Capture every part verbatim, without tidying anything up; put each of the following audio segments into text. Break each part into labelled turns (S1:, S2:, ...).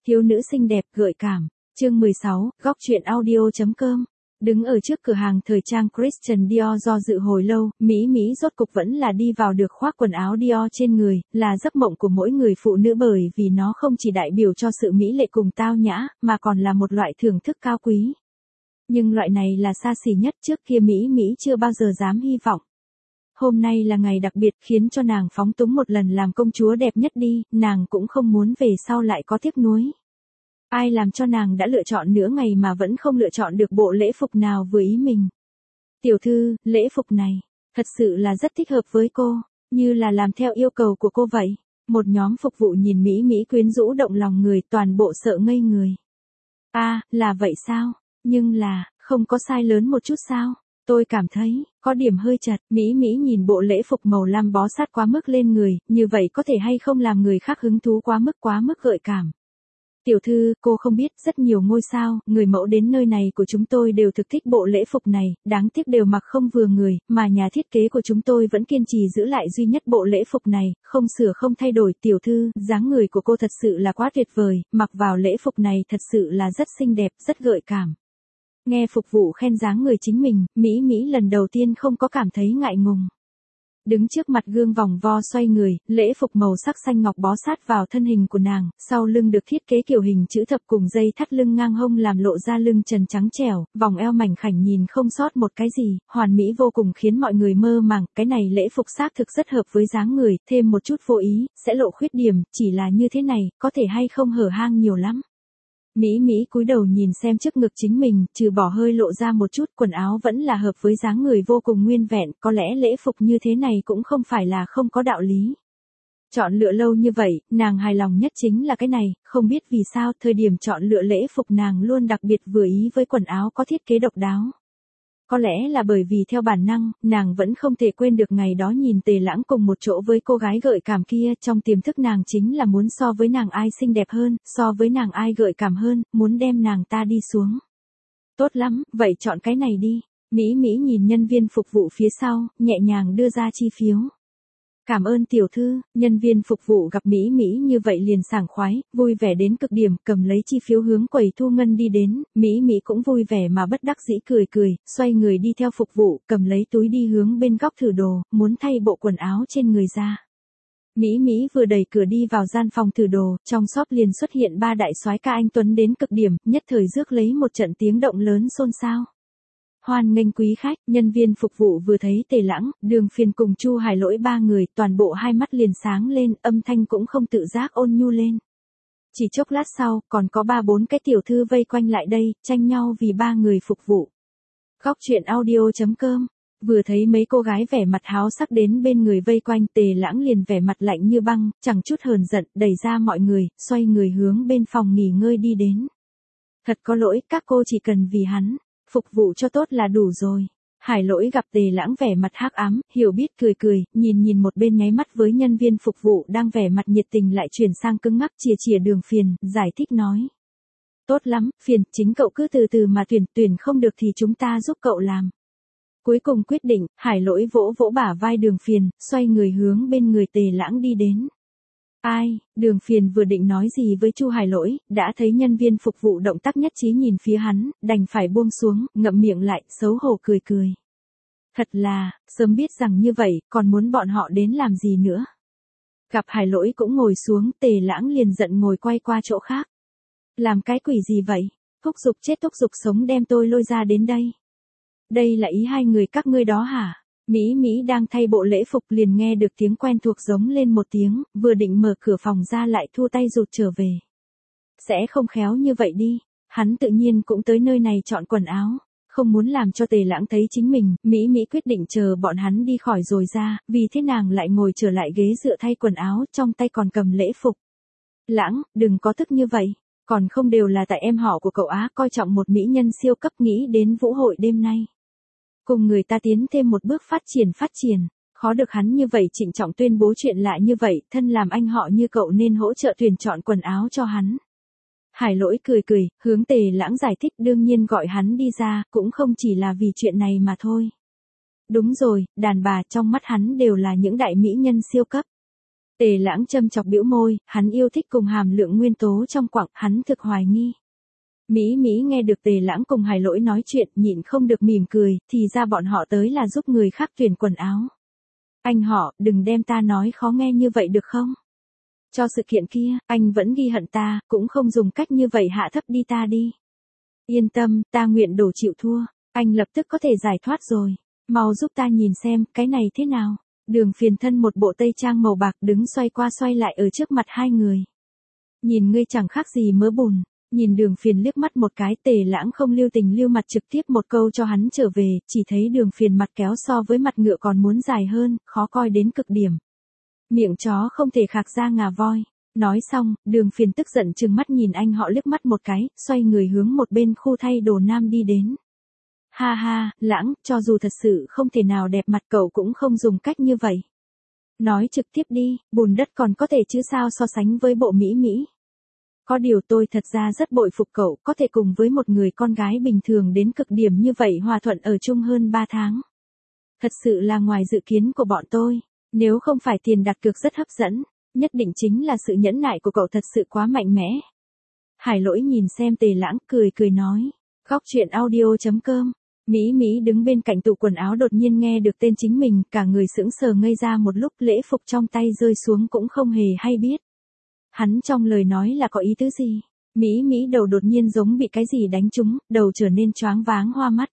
S1: Thiếu nữ xinh đẹp gợi cảm. Chương mười sáu, góc truyện audio.com. Đứng ở trước cửa hàng thời trang Christian Dior do dự hồi lâu, Mỹ Mỹ rốt cục vẫn là đi vào được khoác quần áo Dior trên người, là giấc mộng của mỗi người phụ nữ bởi vì nó không chỉ đại biểu cho sự mỹ lệ cùng tao nhã, mà còn là một loại thưởng thức cao quý. Nhưng loại này là xa xỉ nhất, trước kia Mỹ Mỹ chưa bao giờ dám hy vọng. Hôm nay là ngày đặc biệt khiến cho nàng phóng túng một lần làm công chúa đẹp nhất đi, nàng cũng không muốn về sau lại có tiếc nuối. Ai làm cho nàng đã lựa chọn nửa ngày mà vẫn không lựa chọn được bộ lễ phục nào vừa ý mình. Tiểu thư, lễ phục này, thật sự là rất thích hợp với cô, như là làm theo yêu cầu của cô vậy. Một nhóm phục vụ nhìn Mỹ Mỹ quyến rũ động lòng người, toàn bộ sợ ngây người. A, à, là vậy sao? Nhưng là, không có sai lớn một chút sao? Tôi cảm thấy, có điểm hơi chật. Mỹ Mỹ nhìn bộ lễ phục màu lam bó sát quá mức lên người, như vậy có thể hay không làm người khác hứng thú quá mức quá mức gợi cảm. Tiểu thư, cô không biết, rất nhiều ngôi sao, người mẫu đến nơi này của chúng tôi đều thực thích bộ lễ phục này, đáng tiếc đều mặc không vừa người, mà nhà thiết kế của chúng tôi vẫn kiên trì giữ lại duy nhất bộ lễ phục này, không sửa không thay đổi. Tiểu thư, dáng người của cô thật sự là quá tuyệt vời, mặc vào lễ phục này thật sự là rất xinh đẹp, rất gợi cảm. Nghe phục vụ khen dáng người chính mình, Mỹ Mỹ lần đầu tiên không có cảm thấy ngại ngùng. Đứng trước mặt gương vòng vo xoay người, lễ phục màu sắc xanh ngọc bó sát vào thân hình của nàng, sau lưng được thiết kế kiểu hình chữ thập cùng dây thắt lưng ngang hông làm lộ ra lưng trần trắng trẻo, vòng eo mảnh khảnh nhìn không sót một cái gì, hoàn mỹ vô cùng khiến mọi người mơ màng. Cái này lễ phục xác thực rất hợp với dáng người, thêm một chút vô ý, sẽ lộ khuyết điểm, chỉ là như thế này, có thể hay không hở hang nhiều lắm. Mỹ Mỹ cúi đầu nhìn xem trước ngực chính mình, trừ bỏ hơi lộ ra một chút, quần áo vẫn là hợp với dáng người vô cùng nguyên vẹn, có lẽ lễ phục như thế này cũng không phải là không có đạo lý. Chọn lựa lâu như vậy, nàng hài lòng nhất chính là cái này, không biết vì sao, thời điểm chọn lựa lễ phục nàng luôn đặc biệt vừa ý với quần áo có thiết kế độc đáo. Có lẽ là bởi vì theo bản năng, nàng vẫn không thể quên được ngày đó nhìn Tề Lãng cùng một chỗ với cô gái gợi cảm kia, trong tiềm thức nàng chính là muốn so với nàng ai xinh đẹp hơn, so với nàng ai gợi cảm hơn, muốn đem nàng ta đi xuống. Tốt lắm, vậy chọn cái này đi. Mỹ Mỹ nhìn nhân viên phục vụ phía sau, nhẹ nhàng đưa ra chi phiếu. Cảm ơn tiểu thư. Nhân viên phục vụ gặp Mỹ Mỹ như vậy liền sảng khoái, vui vẻ đến cực điểm, cầm lấy chi phiếu hướng quầy thu ngân đi đến. Mỹ Mỹ cũng vui vẻ mà bất đắc dĩ cười cười, xoay người đi theo phục vụ, cầm lấy túi đi hướng bên góc thử đồ, muốn thay bộ quần áo trên người ra. Mỹ Mỹ vừa đẩy cửa đi vào gian phòng thử đồ, trong shop liền xuất hiện ba đại soái ca anh tuấn đến cực điểm, nhất thời rước lấy một trận tiếng động lớn xôn xao. Hoan nghênh quý khách. Nhân viên phục vụ vừa thấy Tề Lãng, Đường Phiền cùng Chu Hải Lỗi ba người, toàn bộ hai mắt liền sáng lên, âm thanh cũng không tự giác ôn nhu lên. Chỉ chốc lát sau, còn có ba bốn cái tiểu thư vây quanh lại đây, tranh nhau vì ba người phục vụ. Góc truyện audio.com. Vừa thấy mấy cô gái vẻ mặt háo sắc đến bên người vây quanh, Tề Lãng liền vẻ mặt lạnh như băng, chẳng chút hờn giận, đẩy ra mọi người, xoay người hướng bên phòng nghỉ ngơi đi đến. Thật có lỗi, các cô chỉ cần vì hắn phục vụ cho tốt là đủ rồi. Hải Lỗi gặp Tề Lãng vẻ mặt hắc ám, hiểu biết cười cười, nhìn nhìn một bên nháy mắt với nhân viên phục vụ đang vẻ mặt nhiệt tình lại chuyển sang cứng ngắc, chìa chìa Đường Phiền, giải thích nói. Tốt lắm, Phiền, chính cậu cứ từ từ mà tuyển, tuyển không được thì chúng ta giúp cậu làm. Cuối cùng quyết định, Hải Lỗi vỗ vỗ bả vai Đường Phiền, xoay người hướng bên người Tề Lãng đi đến. Ai, Đường Phiền vừa định nói gì với Chu Hải Lỗi, đã thấy nhân viên phục vụ động tác nhất trí nhìn phía hắn, đành phải buông xuống, ngậm miệng lại, xấu hổ cười cười. Thật là, sớm biết rằng như vậy, còn muốn bọn họ đến làm gì nữa. Gặp Hải Lỗi cũng ngồi xuống, Tề Lãng liền giận ngồi quay qua chỗ khác. Làm cái quỷ gì vậy? Thúc giục chết thúc giục sống đem tôi lôi ra đến đây. Đây là ý hai người các ngươi đó hả? Mỹ Mỹ đang thay bộ lễ phục liền nghe được tiếng quen thuộc giống lên một tiếng, vừa định mở cửa phòng ra lại thu tay rụt trở về. Sẽ không khéo như vậy đi, hắn tự nhiên cũng tới nơi này chọn quần áo, không muốn làm cho Tề Lãng thấy chính mình, Mỹ Mỹ quyết định chờ bọn hắn đi khỏi rồi ra, vì thế nàng lại ngồi trở lại ghế dựa thay quần áo, trong tay còn cầm lễ phục. Lãng, đừng có tức như vậy, còn không đều là tại em họ của cậu Á coi trọng một mỹ nhân siêu cấp nghĩ đến vũ hội đêm nay. Cùng người ta tiến thêm một bước phát triển phát triển, khó được hắn như vậy trịnh trọng tuyên bố chuyện lạ như vậy, thân làm anh họ như cậu nên hỗ trợ tuyển chọn quần áo cho hắn. Hải Lỗi cười cười, hướng Tề Lãng giải thích đương nhiên gọi hắn đi ra, cũng không chỉ là vì chuyện này mà thôi. Đúng rồi, đàn bà trong mắt hắn đều là những đại mỹ nhân siêu cấp. Tề Lãng châm chọc bĩu môi, hắn yêu thích cùng hàm lượng nguyên tố trong quặng, hắn thực hoài nghi. Mỹ Mỹ nghe được Tề Lãng cùng Hải Lỗi nói chuyện, nhịn không được mỉm cười, thì ra bọn họ tới là giúp người khác tuyển quần áo. Anh họ, đừng đem ta nói khó nghe như vậy được không? Cho sự kiện kia, anh vẫn ghi hận ta, cũng không dùng cách như vậy hạ thấp đi ta đi. Yên tâm, ta nguyện đổ chịu thua, anh lập tức có thể giải thoát rồi. Mau giúp ta nhìn xem, cái này thế nào? Đường Phiền thân một bộ tây trang màu bạc đứng xoay qua xoay lại ở trước mặt hai người. Nhìn ngươi chẳng khác gì mớ bùn. Nhìn Đường Phiền liếc mắt một cái, Tề Lãng không lưu tình lưu mặt trực tiếp một câu cho hắn trở về, chỉ thấy Đường Phiền mặt kéo so với mặt ngựa còn muốn dài hơn, khó coi đến cực điểm. Miệng chó không thể khạc ra ngà voi. Nói xong, Đường Phiền tức giận trừng mắt nhìn anh họ liếc mắt một cái, xoay người hướng một bên khu thay đồ nam đi đến. Ha ha, Lãng, cho dù thật sự không thể nào đẹp mặt cậu cũng không dùng cách như vậy. Nói trực tiếp đi, bùn đất còn có thể chứ sao so sánh với bộ Mỹ Mỹ. Có điều tôi thật ra rất bội phục cậu có thể cùng với một người con gái bình thường đến cực điểm như vậy hòa thuận ở chung hơn ba tháng. Thật sự là ngoài dự kiến của bọn tôi, nếu không phải tiền đặt cược rất hấp dẫn, nhất định chính là sự nhẫn nại của cậu thật sự quá mạnh mẽ. Hải Lỗi nhìn xem Tề Lãng cười cười nói, góc truyện audio chấm com. Mỹ Mỹ đứng bên cạnh tủ quần áo đột nhiên nghe được tên chính mình, cả người sững sờ ngây ra một lúc, lễ phục trong tay rơi xuống cũng không hề hay biết. Hắn trong lời nói là có ý tứ gì? Mỹ Mỹ đầu đột nhiên giống bị cái gì đánh trúng, đầu trở nên choáng váng hoa mắt.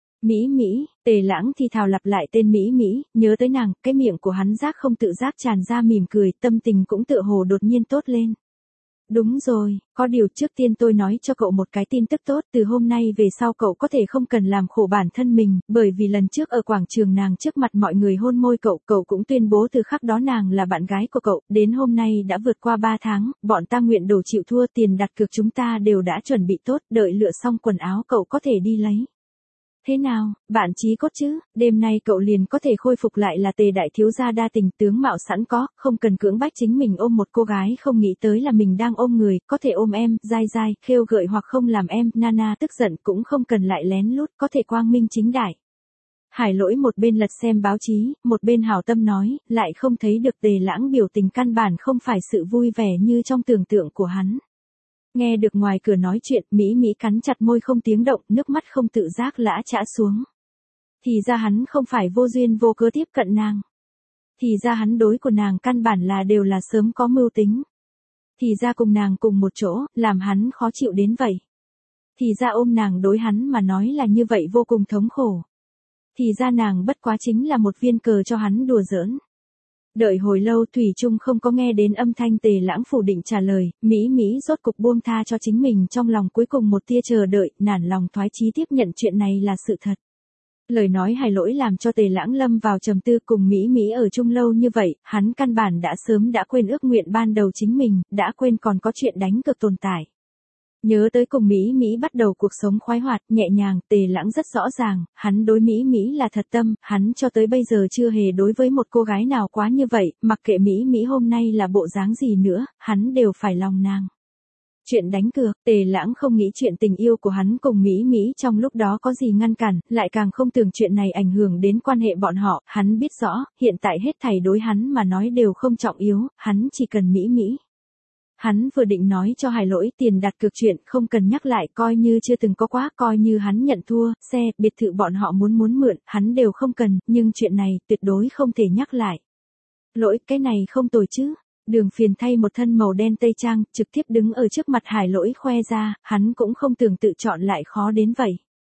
S1: Mỹ Mỹ, Tề Lãng thì thào lặp lại tên Mỹ Mỹ, nhớ tới nàng, cái miệng của hắn giác không tự giác tràn ra mỉm cười, tâm tình cũng tựa hồ đột nhiên tốt lên. Đúng rồi, có điều trước tiên tôi nói cho cậu một cái tin tức tốt, từ hôm nay về sau cậu có thể không cần làm khổ bản thân mình, bởi vì lần trước ở quảng trường nàng trước mặt mọi người hôn môi cậu, cậu cũng tuyên bố từ khắc đó nàng là bạn gái của cậu, đến hôm nay đã vượt qua ba tháng, bọn ta nguyện đổ chịu thua, tiền đặt cược chúng ta đều đã chuẩn bị tốt, đợi lựa xong quần áo cậu có thể đi lấy. Thế nào, bạn chí cốt chứ, đêm nay cậu liền có thể khôi phục lại là Tề đại thiếu gia đa tình, tướng mạo sẵn có, không cần cưỡng bách chính mình ôm một cô gái không nghĩ tới là mình đang ôm người, có thể ôm em, dai dai, khêu gợi hoặc không làm em, Nana tức giận cũng không cần lại lén lút, có thể quang minh chính đại. Hải Lỗi một bên lật xem báo chí, một bên hảo tâm nói, lại không thấy được Tề Lãng biểu tình căn bản không phải sự vui vẻ như trong tưởng tượng của hắn. Nghe được ngoài cửa nói chuyện, Mỹ Mỹ cắn chặt môi không tiếng động, nước mắt không tự giác lã chã xuống. Thì ra hắn không phải vô duyên vô cớ tiếp cận nàng. Thì ra hắn đối của nàng căn bản là đều là sớm có mưu tính. Thì ra cùng nàng cùng một chỗ, làm hắn khó chịu đến vậy. Thì ra ôm nàng đối hắn mà nói là như vậy vô cùng thống khổ. Thì ra nàng bất quá chính là một viên cờ cho hắn đùa giỡn. Đợi hồi lâu Thủy Trung không có nghe đến âm thanh Tề Lãng phủ định trả lời, Mỹ Mỹ rốt cục buông tha cho chính mình trong lòng cuối cùng một tia chờ đợi, nản lòng thoái chí tiếp nhận chuyện này là sự thật. Lời nói Hải Lỗi làm cho Tề Lãng lâm vào trầm tư, cùng Mỹ Mỹ ở chung lâu như vậy, hắn căn bản đã sớm đã quên ước nguyện ban đầu chính mình, đã quên còn có chuyện đánh cược tồn tại. Nhớ tới cùng Mỹ Mỹ bắt đầu cuộc sống khoái hoạt, nhẹ nhàng, Tề Lãng rất rõ ràng, hắn đối Mỹ Mỹ là thật tâm, hắn cho tới bây giờ chưa hề đối với một cô gái nào quá như vậy, mặc kệ Mỹ Mỹ hôm nay là bộ dáng gì nữa, hắn đều phải lòng nàng. Chuyện đánh cược, Tề Lãng không nghĩ chuyện tình yêu của hắn cùng Mỹ Mỹ trong lúc đó có gì ngăn cản, lại càng không tưởng chuyện này ảnh hưởng đến quan hệ bọn họ, hắn biết rõ, hiện tại hết thảy đối hắn mà nói đều không trọng yếu, hắn chỉ cần Mỹ Mỹ. Hắn vừa định nói cho Hải Lỗi tiền đặt cược chuyện không cần nhắc lại, coi như chưa từng có quá, coi như hắn nhận thua, xe, biệt thự bọn họ muốn muốn mượn, hắn đều không cần, nhưng chuyện này tuyệt đối không thể nhắc lại. Lỗi, cái này không tồi chứ. Đường Phiền thay một thân màu đen tây trang, trực tiếp đứng ở trước mặt Hải Lỗi khoe ra, hắn cũng không tưởng tự chọn lại khó đến vậy.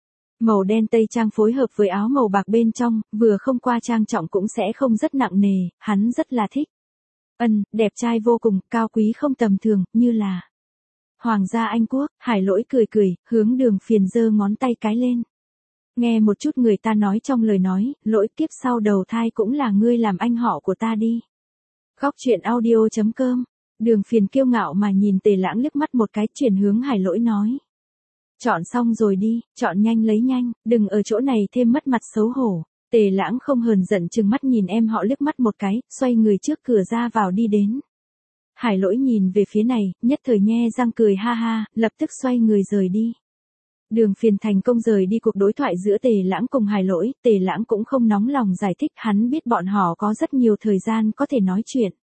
S1: Màu đen tây trang phối hợp với áo màu bạc bên trong, vừa không qua trang trọng cũng sẽ không rất nặng nề, hắn rất là thích. Ân, đẹp trai vô cùng, cao quý không tầm thường, như là Hoàng gia Anh Quốc. Hải Lỗi cười cười, hướng Đường Phiền giơ ngón tay cái lên. Nghe một chút người ta nói trong lời nói, Lỗi kiếp sau đầu thai cũng là ngươi làm anh họ của ta đi. Góc truyện audio chấm com. Đường Phiền kiêu ngạo mà nhìn Tề Lãng liếc mắt một cái, chuyển hướng Hải Lỗi nói. Chọn xong rồi đi, chọn nhanh lấy nhanh, đừng ở chỗ này thêm mất mặt xấu hổ. Tề Lãng không hờn giận trừng mắt nhìn em họ liếc mắt một cái, xoay người trước cửa ra vào đi đến. Hải Lỗi nhìn về phía này, nhất thời nhe răng cười ha ha, lập tức xoay người rời đi. Đường Phiền thành công rời đi cuộc đối thoại giữa Tề Lãng cùng Hải Lỗi, Tề Lãng cũng không nóng lòng giải thích, hắn biết bọn họ có rất nhiều thời gian có thể nói chuyện.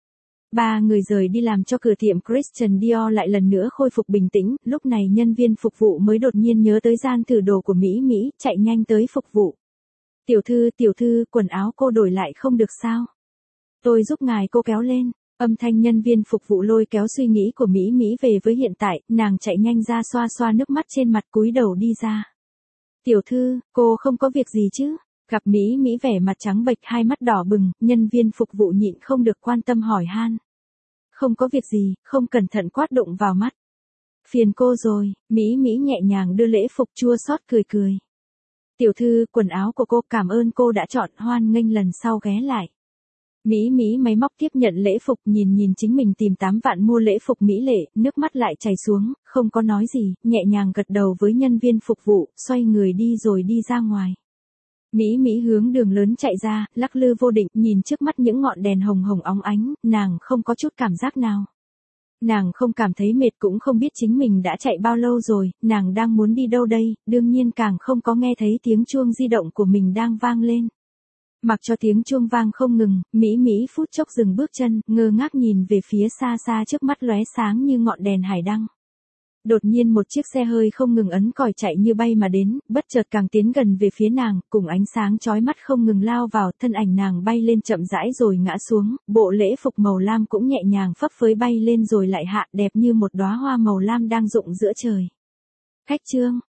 S1: Ba người rời đi làm cho cửa tiệm Christian Dior lại lần nữa khôi phục bình tĩnh, lúc này nhân viên phục vụ mới đột nhiên nhớ tới gian thử đồ của Mỹ Mỹ, chạy nhanh tới phục vụ. Tiểu thư, tiểu thư, quần áo cô đổi lại không được sao? Tôi giúp ngài cô kéo lên. Âm thanh nhân viên phục vụ lôi kéo suy nghĩ của Mỹ Mỹ về với hiện tại, nàng chạy nhanh ra xoa xoa nước mắt trên mặt cúi đầu đi ra. Tiểu thư, cô không có việc gì chứ? Gặp Mỹ Mỹ vẻ mặt trắng bệch hai mắt đỏ bừng, nhân viên phục vụ nhịn không được quan tâm hỏi han. Không có việc gì, không cẩn thận quát đụng vào mắt. Phiền cô rồi, Mỹ Mỹ nhẹ nhàng đưa lễ phục chua xót cười cười. Tiểu thư, quần áo của cô, cảm ơn cô đã chọn, hoan nghênh lần sau ghé lại. Mỹ Mỹ máy móc tiếp nhận lễ phục, nhìn nhìn chính mình tìm tám vạn mua lễ phục mỹ lệ, nước mắt lại chảy xuống, không có nói gì, nhẹ nhàng gật đầu với nhân viên phục vụ, xoay người đi rồi đi ra ngoài. Mỹ Mỹ hướng đường lớn chạy ra, lắc lư vô định, nhìn trước mắt những ngọn đèn hồng hồng óng ánh, nàng không có chút cảm giác nào. Nàng không cảm thấy mệt, cũng không biết chính mình đã chạy bao lâu rồi, nàng đang muốn đi đâu đây, đương nhiên càng không có nghe thấy tiếng chuông di động của mình đang vang lên. Mặc cho tiếng chuông vang không ngừng, Mỹ Mỹ phút chốc dừng bước chân, ngơ ngác nhìn về phía xa xa trước mắt lóe sáng như ngọn đèn hải đăng. Đột nhiên một chiếc xe hơi không ngừng ấn còi chạy như bay mà đến, bất chợt càng tiến gần về phía nàng, cùng ánh sáng chói mắt không ngừng lao vào, thân ảnh nàng bay lên chậm rãi rồi ngã xuống, bộ lễ phục màu lam cũng nhẹ nhàng phấp phới bay lên rồi lại hạ, đẹp như một đóa hoa màu lam đang rụng giữa trời. Khách trương,